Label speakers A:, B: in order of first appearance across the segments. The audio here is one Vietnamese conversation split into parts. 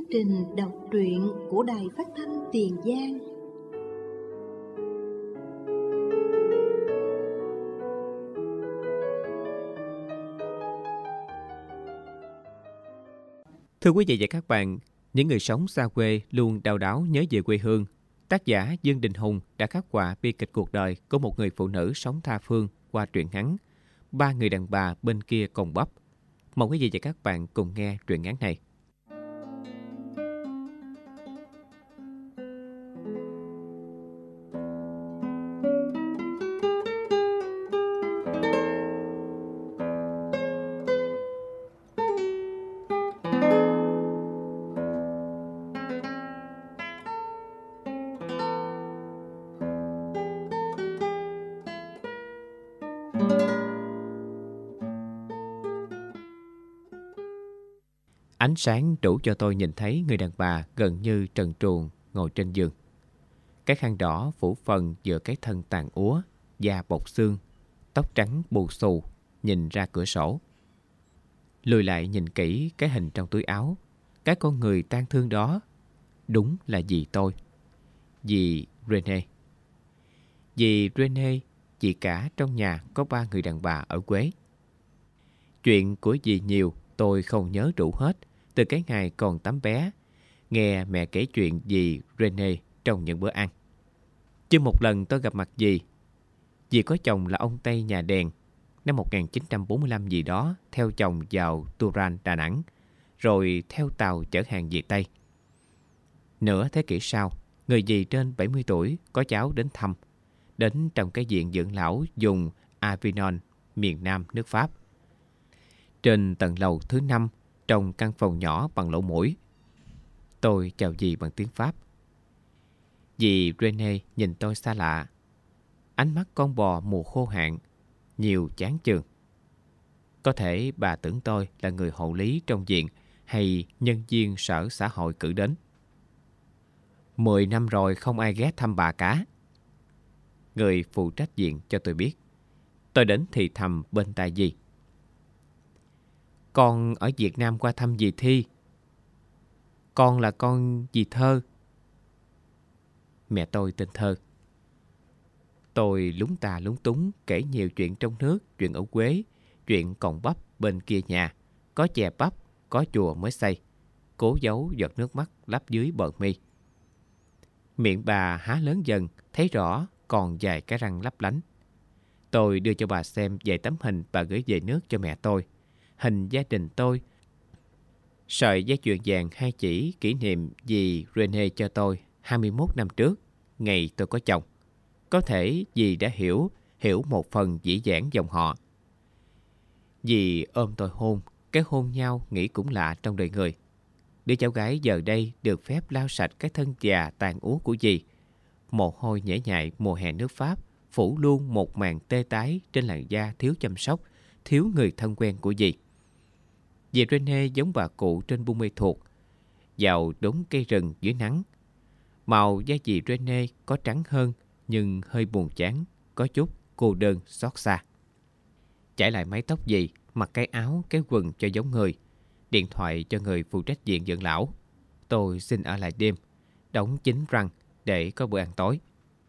A: trình đọc truyện của Đài Phát thanh Tiền Giang.
B: Thưa quý vị và các bạn, những người sống xa quê luôn đau đáu nhớ về quê hương. Tác giả Dương Đình Hùng đã khắc họa bi kịch cuộc đời của một người phụ nữ sống tha phương qua truyện ngắn Ba người đàn bà bên kia cồn bắp. Mời quý vị và các bạn cùng nghe truyện ngắn này. Ánh sáng đủ cho tôi nhìn thấy người đàn bà gần như trần truồng ngồi trên giường. Cái khăn đỏ phủ phần giữa cái thân tàn úa, da bọc xương, tóc trắng bù xù, nhìn ra cửa sổ. Lùi lại nhìn kỹ cái hình trong túi áo, cái con người tang thương đó, đúng là dì tôi. Dì Rene. Dì Rene, chị cả trong nhà có 3 người đàn bà ở Quế. Chuyện của dì nhiều tôi không nhớ đủ hết từ cái ngày còn tấm bé, nghe mẹ kể chuyện dì Rene trong những bữa ăn. Chứ một lần tôi gặp mặt dì. Dì có chồng là ông Tây nhà đèn, năm 1945 gì đó theo chồng vào Turan, Đà Nẵng, rồi theo tàu chở hàng về Tây. Nửa thế kỷ sau, người dì trên 70 tuổi có cháu đến thăm, đến trong cái viện dưỡng lão vùng Avignon, miền Nam nước Pháp. Trên tầng lầu thứ 5, trong căn phòng nhỏ bằng lỗ mũi. Tôi chào dì bằng tiếng Pháp. Dì Rene nhìn tôi xa lạ. Ánh mắt con bò mùa khô hạn, nhiều chán chường. Có thể bà tưởng tôi là người hộ lý trong viện hay nhân viên sở xã hội cử đến. 10 năm rồi không ai ghé thăm bà cả. Người phụ trách viện cho tôi biết. Tôi đến thì thầm bên tai dì. Con ở Việt Nam qua thăm dì Thi. Con là con dì Thơ. Mẹ tôi tên Thơ. Tôi lúng tà lúng túng kể nhiều chuyện trong nước, chuyện ở Quế, chuyện cồn bắp bên kia nhà, có chè bắp, có chùa mới xây, cố giấu giọt nước mắt lấp dưới bờ mi. Miệng bà há lớn dần, thấy rõ còn vài cái răng lấp lánh. Tôi đưa cho bà xem vài tấm hình bà gửi về nước cho mẹ tôi. Hình gia đình tôi, sợi dây chuyền vàng 2 chỉ kỷ niệm dì Rene cho tôi 21 năm trước, ngày tôi có chồng. Có thể dì đã hiểu một phần dĩ dãn dòng họ. Dì ôm tôi hôn, cái hôn nhau nghĩ cũng lạ trong đời người. Đứa cháu gái giờ đây được phép lau sạch cái thân già tàn úa của dì. Mồ hôi nhễ nhại mùa hè nước Pháp phủ luôn một màn tê tái trên làn da thiếu chăm sóc, thiếu người thân quen của dì. Dì Rene giống bà cụ trên Buôn Mê Thuột, vào đống cây rừng dưới nắng. Màu da dì Rene có trắng hơn, nhưng hơi buồn chán, có chút cô đơn xót xa. Chải lại mái tóc dì, mặc cái áo, cái quần cho giống người. Điện thoại cho người phụ trách viện dưỡng lão. Tôi xin ở lại đêm, đóng kín răng để có bữa ăn tối.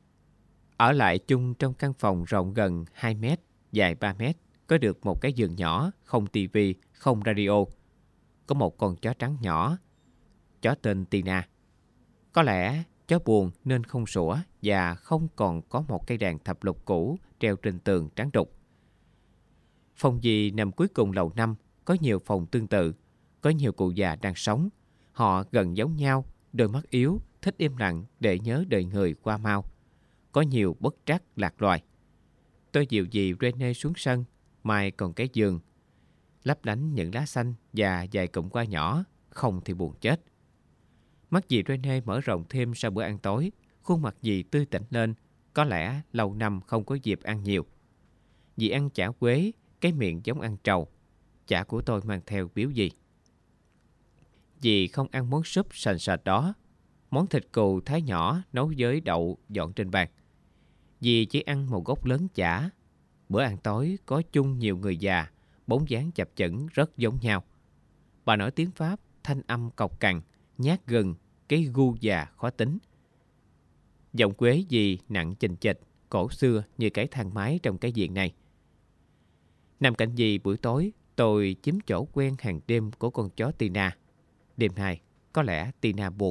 B: Ở lại chung trong căn phòng rộng gần 2 mét, dài 3 mét, có được một cái giường nhỏ, không tivi, không radio. Có một con chó trắng nhỏ, chó tên Tina. Có lẽ chó buồn nên không sủa và không còn có một cây đàn thập lục cũ treo trên tường trắng đục. Phòng dì nằm cuối cùng lầu 5, có nhiều phòng tương tự, có nhiều cụ già đang sống. Họ gần giống nhau, đôi mắt yếu, thích im lặng để nhớ đời người qua mau. Có nhiều bất trắc lạc loài. Tôi dìu dì Rene xuống sân, mai còn cái giường, lấp lánh những lá xanh và vài cụm hoa nhỏ, không thì buồn chết. Mắt dì Rene mở rộng thêm sau bữa ăn tối, khuôn mặt dì tươi tỉnh lên, có lẽ lâu năm không có dịp ăn nhiều. Dì ăn chả quế, cái miệng giống ăn trầu. Chả của tôi mang theo biếu dì. Dì không ăn món súp sền sệt đó, món thịt cừu thái nhỏ nấu với đậu dọn trên bàn. Dì chỉ ăn một gốc lớn chả. Bữa ăn tối có chung nhiều người già, bóng dáng chập chững rất giống nhau. Bà nói tiếng Pháp, thanh âm cộc cằn, nhát gừng, cái gu già khó tính. Giọng quế dì nặng chình chịch, cổ xưa như cái thang máy trong cái viện này. Nằm cạnh dì buổi tối, tôi chiếm chỗ quen hàng đêm của con chó Tina. Đêm nay, có lẽ Tina buồn.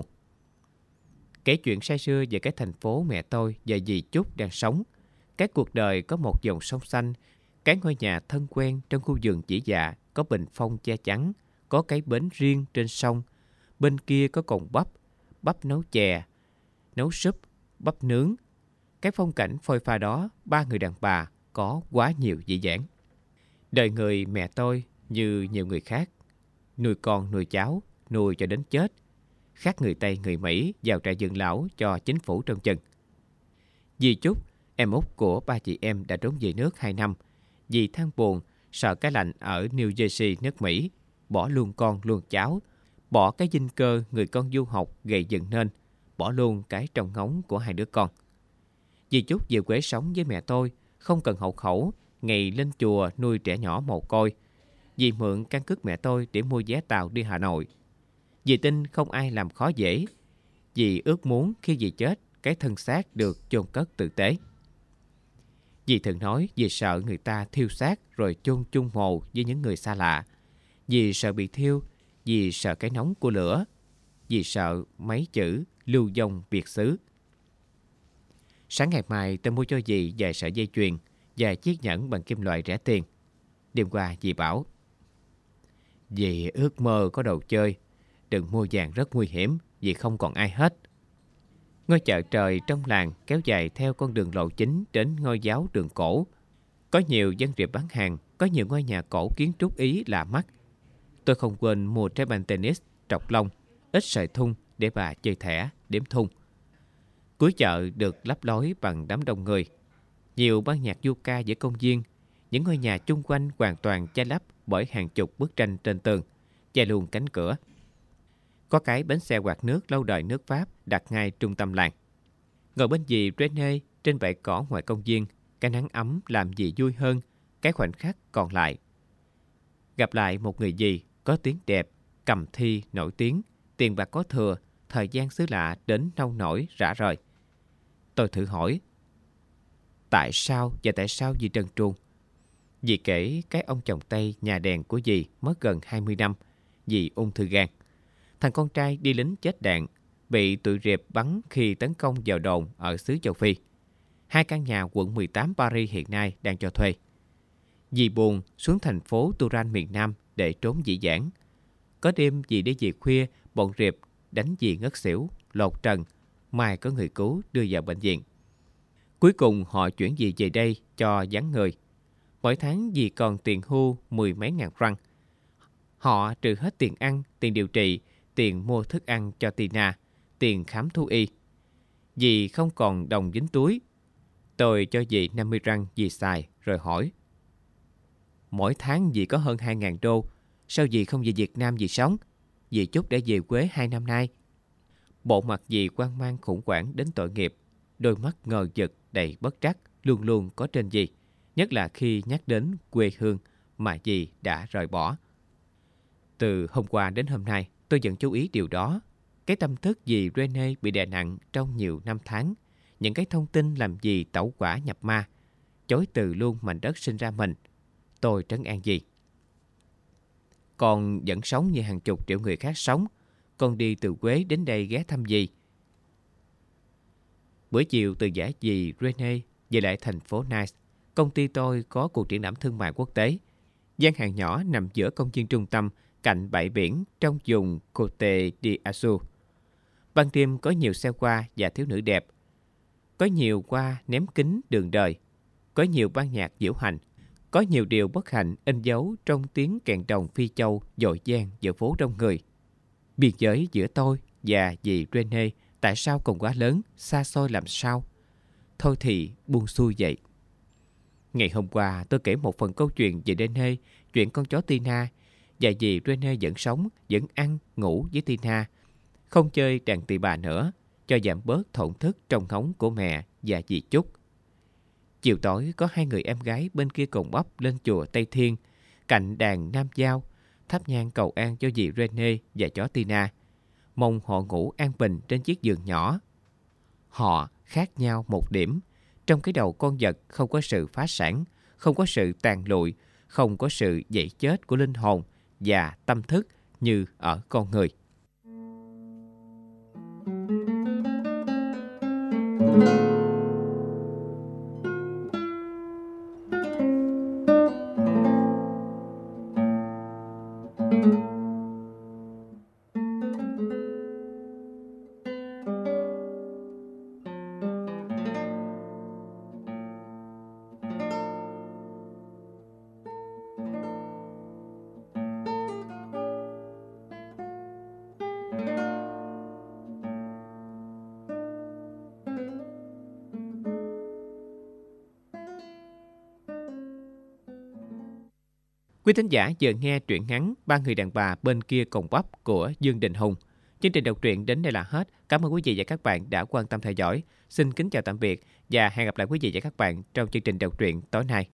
B: Kể chuyện say sưa về cái thành phố mẹ tôi và dì Chúc đang sống. Cái cuộc đời có một dòng sông xanh, cái ngôi nhà thân quen trong khu vườn chỉ dạ, có bình phong che chắn, có cái bến riêng trên sông. Bên kia có cồn bắp nấu chè, nấu súp, bắp nướng. Cái phong cảnh phôi pha đó, ba người đàn bà có quá nhiều dĩ dãn. Đời người mẹ tôi như nhiều người khác, nuôi con nuôi cháu, nuôi cho đến chết. Khác người Tây người Mỹ vào trại dưỡng lão cho chính phủ trông chừng. Dì Chúc, em út của ba chị em đã trốn về nước 2 năm. Dì than buồn, sợ cái lạnh ở New Jersey nước Mỹ, bỏ luôn con luôn cháu, bỏ cái dinh cơ người con du học gầy dựng nên, bỏ luôn cái trông ngóng của 2 đứa con. Dì Chúc về quê sống với mẹ tôi, không cần hộ khẩu, ngày lên chùa nuôi trẻ nhỏ mồ côi. Dì mượn căn cước mẹ tôi để mua vé tàu đi Hà Nội. Dì tin không ai làm khó dễ. Dì ước muốn khi dì chết, cái thân xác được chôn cất tử tế. Dì thường nói dì sợ người ta thiêu xác rồi chôn chung mồ với những người xa lạ. Dì sợ bị thiêu, dì sợ cái nóng của lửa, dì sợ mấy chữ lưu vong biệt xứ. Sáng ngày mai tôi mua cho dì vài sợi dây chuyền và chiếc nhẫn bằng kim loại rẻ tiền. Đêm qua dì bảo: dì ước mơ có đồ chơi, đừng mua vàng rất nguy hiểm vì không còn ai hết. Ngôi chợ trời trong làng kéo dài theo con đường lộ chính đến ngôi giáo đường cổ. Có nhiều dân riệp bán hàng, có nhiều ngôi nhà cổ kiến trúc Ý lạ mắt. Tôi không quên mua trái banh tennis, trọc lông, ít sợi thun để bà chơi thẻ, đếm thun. Cuối chợ được lấp lói bằng đám đông người. Nhiều ban nhạc du ca giữa công viên, những ngôi nhà chung quanh hoàn toàn che lấp bởi hàng chục bức tranh trên tường, che luôn cánh cửa. Có cái bánh xe quạt nước lâu đời nước Pháp đặt ngay trung tâm làng. Ngồi bên dì Rene trên bãi cỏ ngoài công viên, cái nắng ấm làm dì vui hơn cái khoảnh khắc còn lại. Gặp lại một người dì có tiếng đẹp, cầm thi nổi tiếng, tiền bạc có thừa, thời gian xứ lạ đến nông nổi rã rời. Tôi thử hỏi: tại sao dì trần truồng? Dì kể cái ông chồng Tây nhà đèn của dì mất gần 20 năm, dì ung thư gan. Thằng con trai đi lính chết đạn, bị tụi riệp bắn khi tấn công vào đồn ở xứ châu Phi. 2 căn nhà quận 18 Paris hiện nay đang cho thuê. Dì buồn xuống thành phố Turan miền Nam để trốn dĩ dãn. Có đêm dì đi về khuya, bọn riệp đánh dì ngất xỉu, lột trần, mai có người cứu đưa vào bệnh viện. Cuối cùng họ chuyển dì về đây cho vắng người. Mỗi tháng dì còn tiền hưu 10 mấy ngàn franc. Họ trừ hết tiền ăn, tiền điều trị, tiền mua thức ăn cho Tina, tiền khám thú y. Dì không còn đồng dính túi. Tôi cho dì 50 franc dì xài rồi hỏi: mỗi tháng dì có hơn 2.000 đô, sao dì không về Việt Nam dì sống? Dì Chúc đã về quê 2 năm nay. Bộ mặt dì hoang mang khủng hoảng đến tội nghiệp, đôi mắt ngờ vực đầy bất trắc luôn luôn có trên dì, nhất là khi nhắc đến quê hương mà dì đã rời bỏ. Từ hôm qua đến hôm nay, tôi vẫn chú ý điều đó. Cái tâm thức dì Rene bị đè nặng trong nhiều năm tháng, những cái thông tin làm dì tẩu hỏa nhập ma, chối từ luôn mảnh đất sinh ra mình. Tôi trấn an dì: con vẫn sống như hàng chục triệu người khác sống. Con đi từ Quế đến đây ghé thăm dì. Buổi chiều từ giả dì Rene về lại thành phố Nice, công ty tôi có cuộc triển lãm thương mại quốc tế. Gian hàng nhỏ nằm giữa công viên trung tâm, cạnh bãi biển trong vùng Côte d'Azur. Ban đêm có nhiều xe qua và thiếu nữ đẹp. Có nhiều qua ném kính đường đời. Có nhiều ban nhạc diễu hành. Có nhiều điều bất hạnh in dấu trong tiếng kèn đồng phi châu dội vang giữa phố đông người. Biên giới giữa tôi và dì Rene tại sao còn quá lớn, xa xôi làm sao? Thôi thì buông xuôi vậy. Ngày hôm qua tôi kể một phần câu chuyện về Rene, chuyện con chó Tina, và dì Rene vẫn sống, vẫn ăn, ngủ với Tina, không chơi đàn tỳ bà nữa, cho giảm bớt thổn thức trong ngóng của mẹ và dì Chúc. Chiều tối có 2 người em gái bên kia cồn bắp lên chùa Tây Thiên, cạnh đàn Nam Giao, thắp nhang cầu an cho dì Rene và chó Tina. mong họ ngủ an bình trên chiếc giường nhỏ. Họ khác nhau một điểm. Trong cái đầu con vật không có sự phá sản, không có sự tàn lụi, không có sự dậy chết của linh hồn và tâm thức như ở con người. Quý thính giả vừa nghe truyện ngắn Ba người đàn bà bên kia cồn bắp của Dương Đình Hùng. Chương trình đọc truyện đến đây là hết. Cảm ơn quý vị và các bạn đã quan tâm theo dõi. Xin kính chào tạm biệt và hẹn gặp lại quý vị và các bạn trong chương trình đọc truyện tối nay.